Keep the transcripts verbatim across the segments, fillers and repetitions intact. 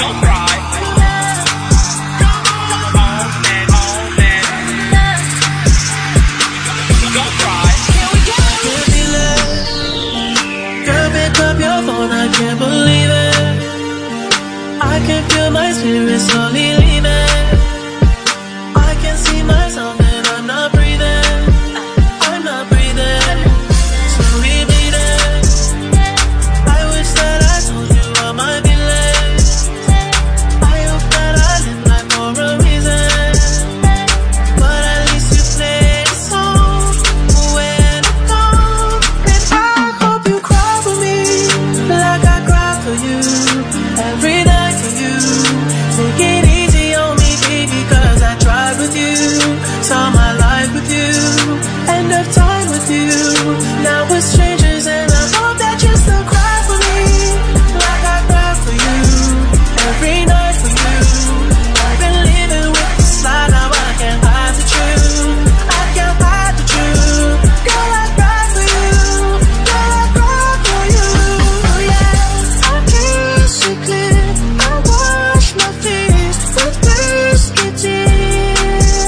Don't cry. Come on, man, on, man. Don't cry. Here we go. Can't be left. Girl, pick up your phone, I can't believe it. I can feel my spirit slowly leaving. I can see myself and I'm not breathing. I'm not breathing. Slowly bleeding. I wish that I told you I might be late. I hope that I live life for a reason. But at least you played a song when I'm gone. And I hope you cry for me like I cry for you every night for you. Take it easy on me, baby, cause I tried with you. Saw my life with you, end of time with you. Now we're strangers and I hope that you still cry for me like I cry for you every night for you. I've been living with this lie, now I can't hide the truth. I can't hide the truth. Girl, I cry for you. Girl, I cry for you. Yeah, I kiss you clear. I wash my fears with thirsty tears.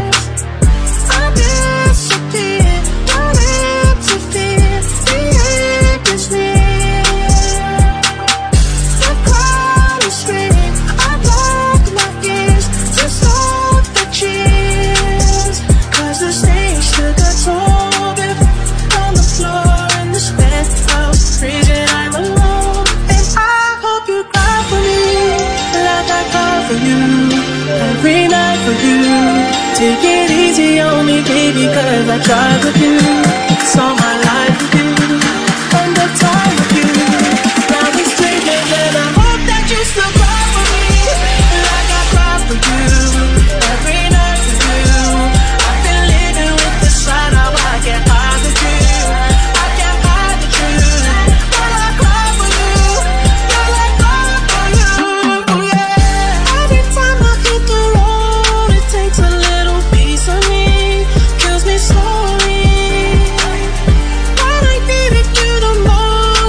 I disappear, don't interfere. The end is near. The crowd is screaming. I block my ears to stop the cheers. Cause the stage took a toll. If on the floor in this penthouse, freezing, I'm alone. And I hope you cry for me like I cry for you every night for you. Take it easy on me, baby, cause I tried with you. Saw my life with you, end of time with you. Now we're strangers and I hope that you still cry for me like I cry for you every night for you. I've been living with this lie, now I can't hide the truth. I can't hide the truth. Girl, I cry for you. Girl, I cry for you. Yeah. Every time I hit the road, it takes a little piece of me, kills me slowly. When I needed you the most,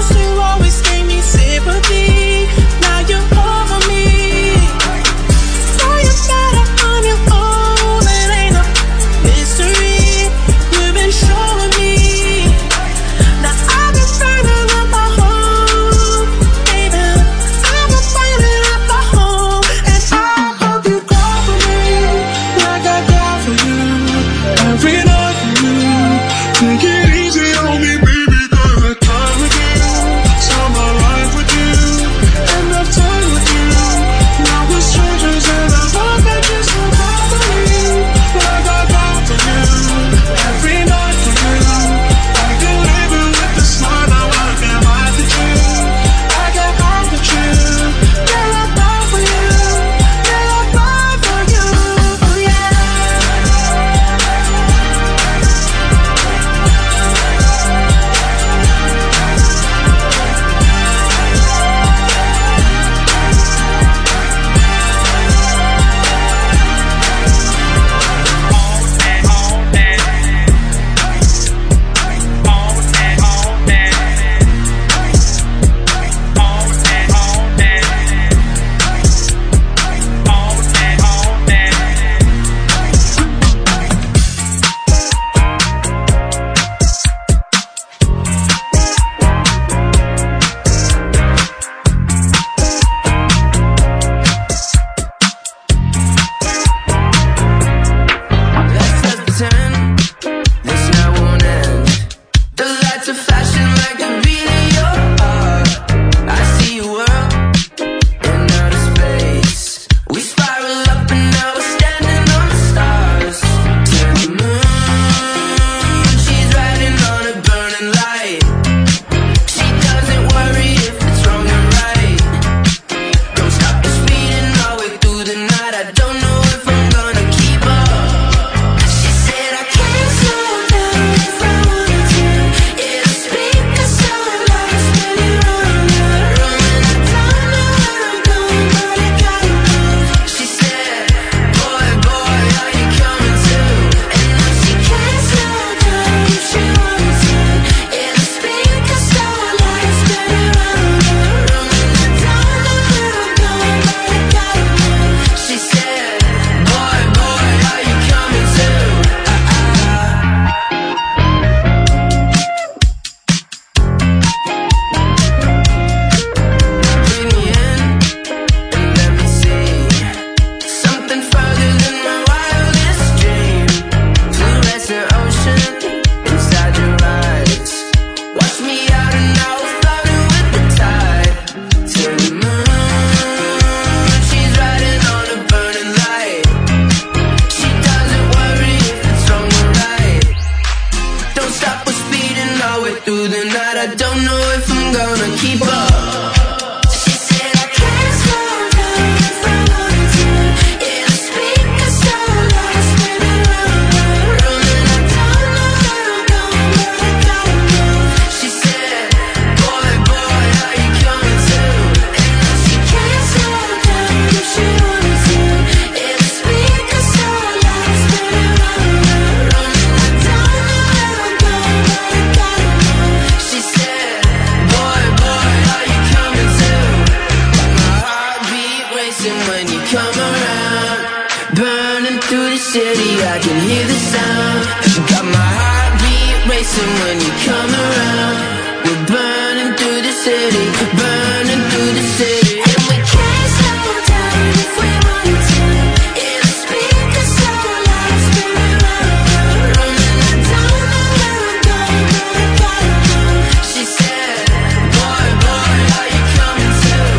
racing when you come around. Burning through the city, I can hear the sound. Got my heartbeat racing when you come around. We're burning through the city, burning through the city. And we can't slow down if we want to. Yeah, the speakers so loud, spinning round and round. And I don't know where I'm going, but I gotta go. She said, boy, boy, are you coming too?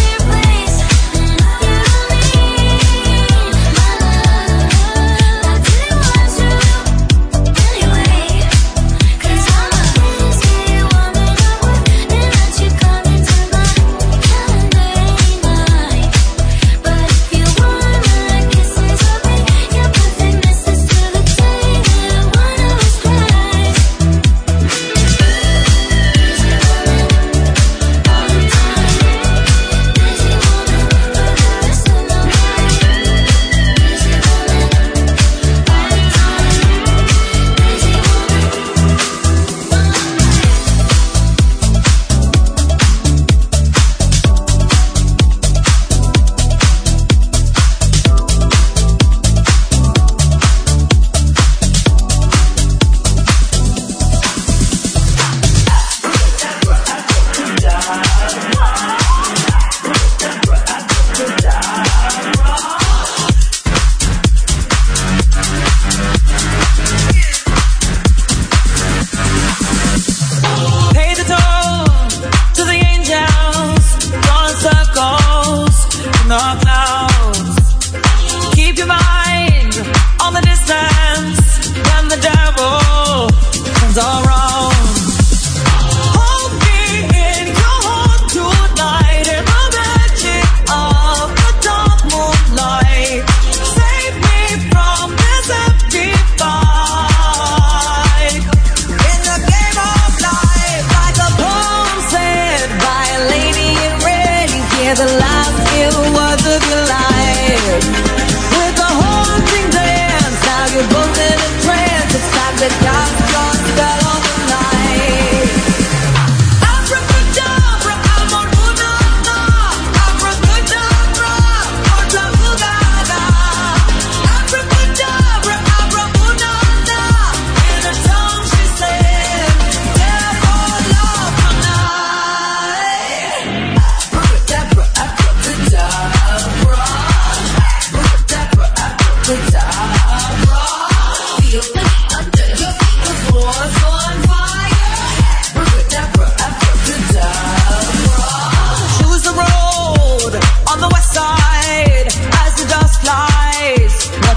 I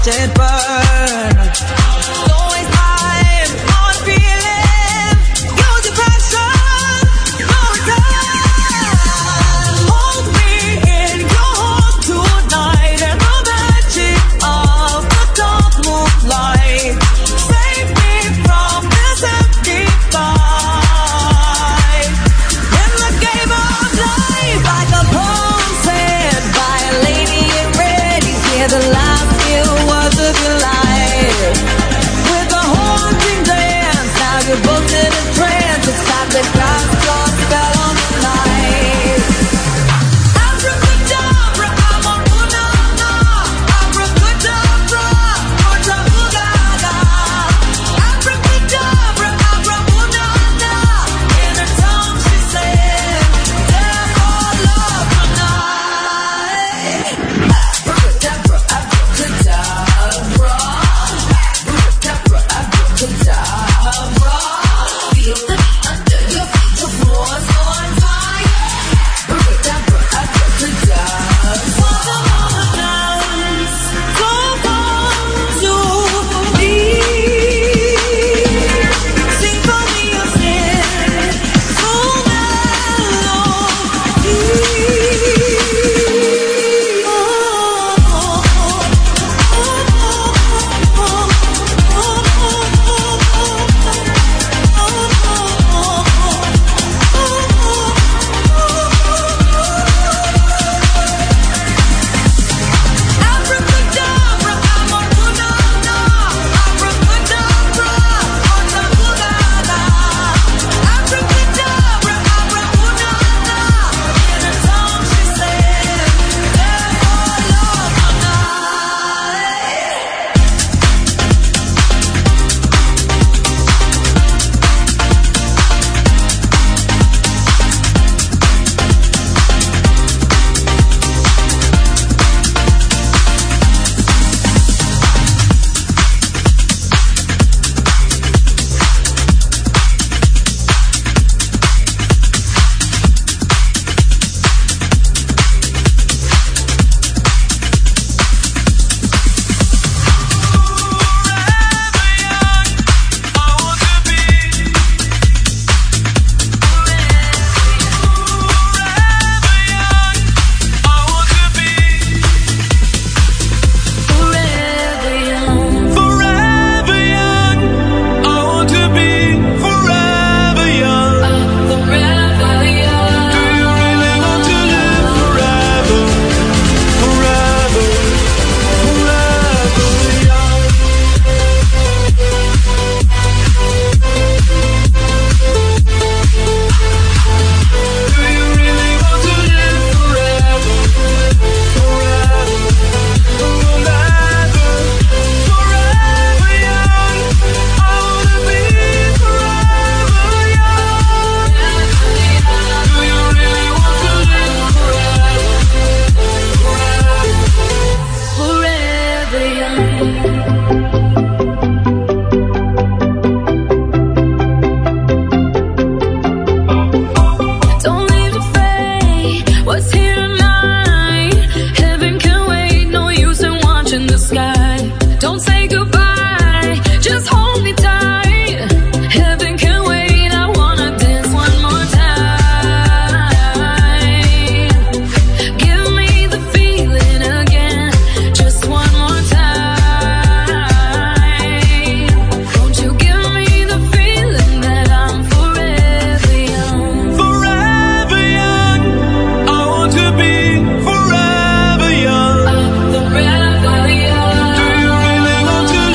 watch it burn. Don't waste time on feeling. Use your passion, no return. Hold me in your arms tonight, and the magic of the dark moonlight. Save me from this empty fight. In the game of life, like a poem said by a lady in red, you hear the last few words of your life. With a haunting dance, now you're booked in a trance. It's time to cast your spell on the night. Abracadabra, I'm a punana. Abracadabra, Otabugaga. Abracadabra, Abra punana. In her tongue she said, "Death or love tonight." Abracadabra, abracadabra. Abracadabra, abracadabra. Feel the beat under your feet, the floor's on fire. Abracadabra, abracadabra. For the moment dance, so far to me. Symphony of sin, so melody. Abracadabra, I'm a punana. Abracadabra, Otabugaga. Abracadabra, Abra punana. In her tongue she said, "Death or love tonight." Forever young. Forever young, I want to be forever young. Forever young. Do you really want to live forever? Forever, forever young. Do you really want to live forever? Forever, forever, forever young. I wanna be forever young. Do you really want to live forever? Forever young. Don't leave to fade. What's here tonight? Heaven can wait. No use in watching the sky. Don't say goodbye. Just hold me tight. Heaven can wait. I wanna dance one more time. Give me the feeling again. Just one more time. Won't you give me the feeling that I'm forever young? Forever young, I want to be forever young. Forever young. Do you really want to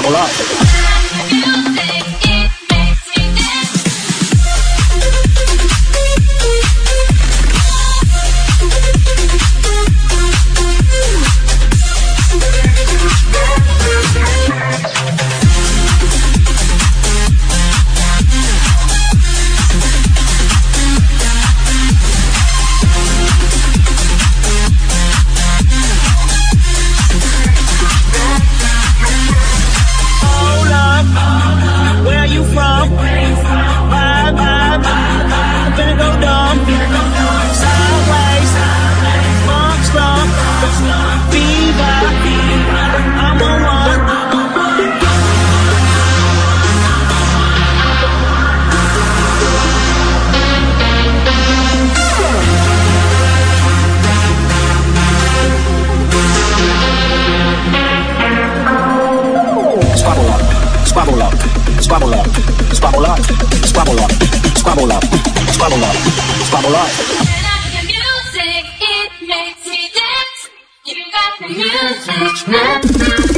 squabble up. Squabble up, squabble up, squabble up, squabble up, squabble up, squabble up, squabble up. Turn up the music, it makes me dance. You got the music.